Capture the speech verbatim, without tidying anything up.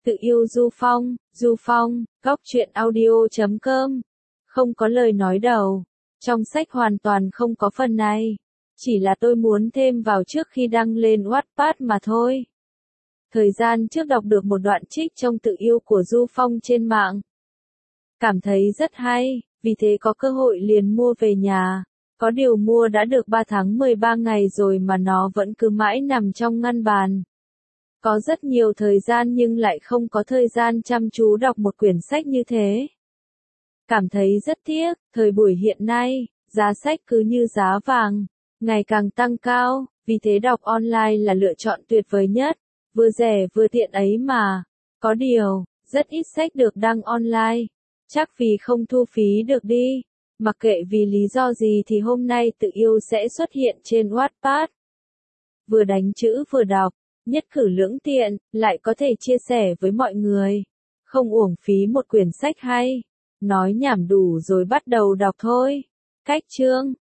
Tự yêu Du Phong, Du Phong, góc truyện audio chấm com. Không có lời nói đầu. Trong sách hoàn toàn không có phần này. Chỉ là tôi muốn thêm vào trước khi đăng lên Wattpad mà thôi. Thời gian trước đọc được một đoạn trích trong Tự yêu của Du Phong trên mạng. Cảm thấy rất hay, vì thế có cơ hội liền mua về nhà. Có điều mua đã được ba tháng mười ba ngày rồi mà nó vẫn cứ mãi nằm trong ngăn bàn. Có rất nhiều thời gian nhưng lại không có thời gian chăm chú đọc một quyển sách như thế. Cảm thấy rất tiếc, thời buổi hiện nay, giá sách cứ như giá vàng, ngày càng tăng cao, vì thế đọc online là lựa chọn tuyệt vời nhất, vừa rẻ vừa tiện ấy mà. Có điều, rất ít sách được đăng online, chắc vì không thu phí được đi. Mặc kệ vì lý do gì thì hôm nay Tự yêu sẽ xuất hiện trên Wattpad. Vừa đánh chữ vừa đọc, nhất cử lưỡng tiện, lại có thể chia sẻ với mọi người. Không uổng phí một quyển sách hay. Nói nhảm đủ rồi bắt đầu đọc thôi. Cách chương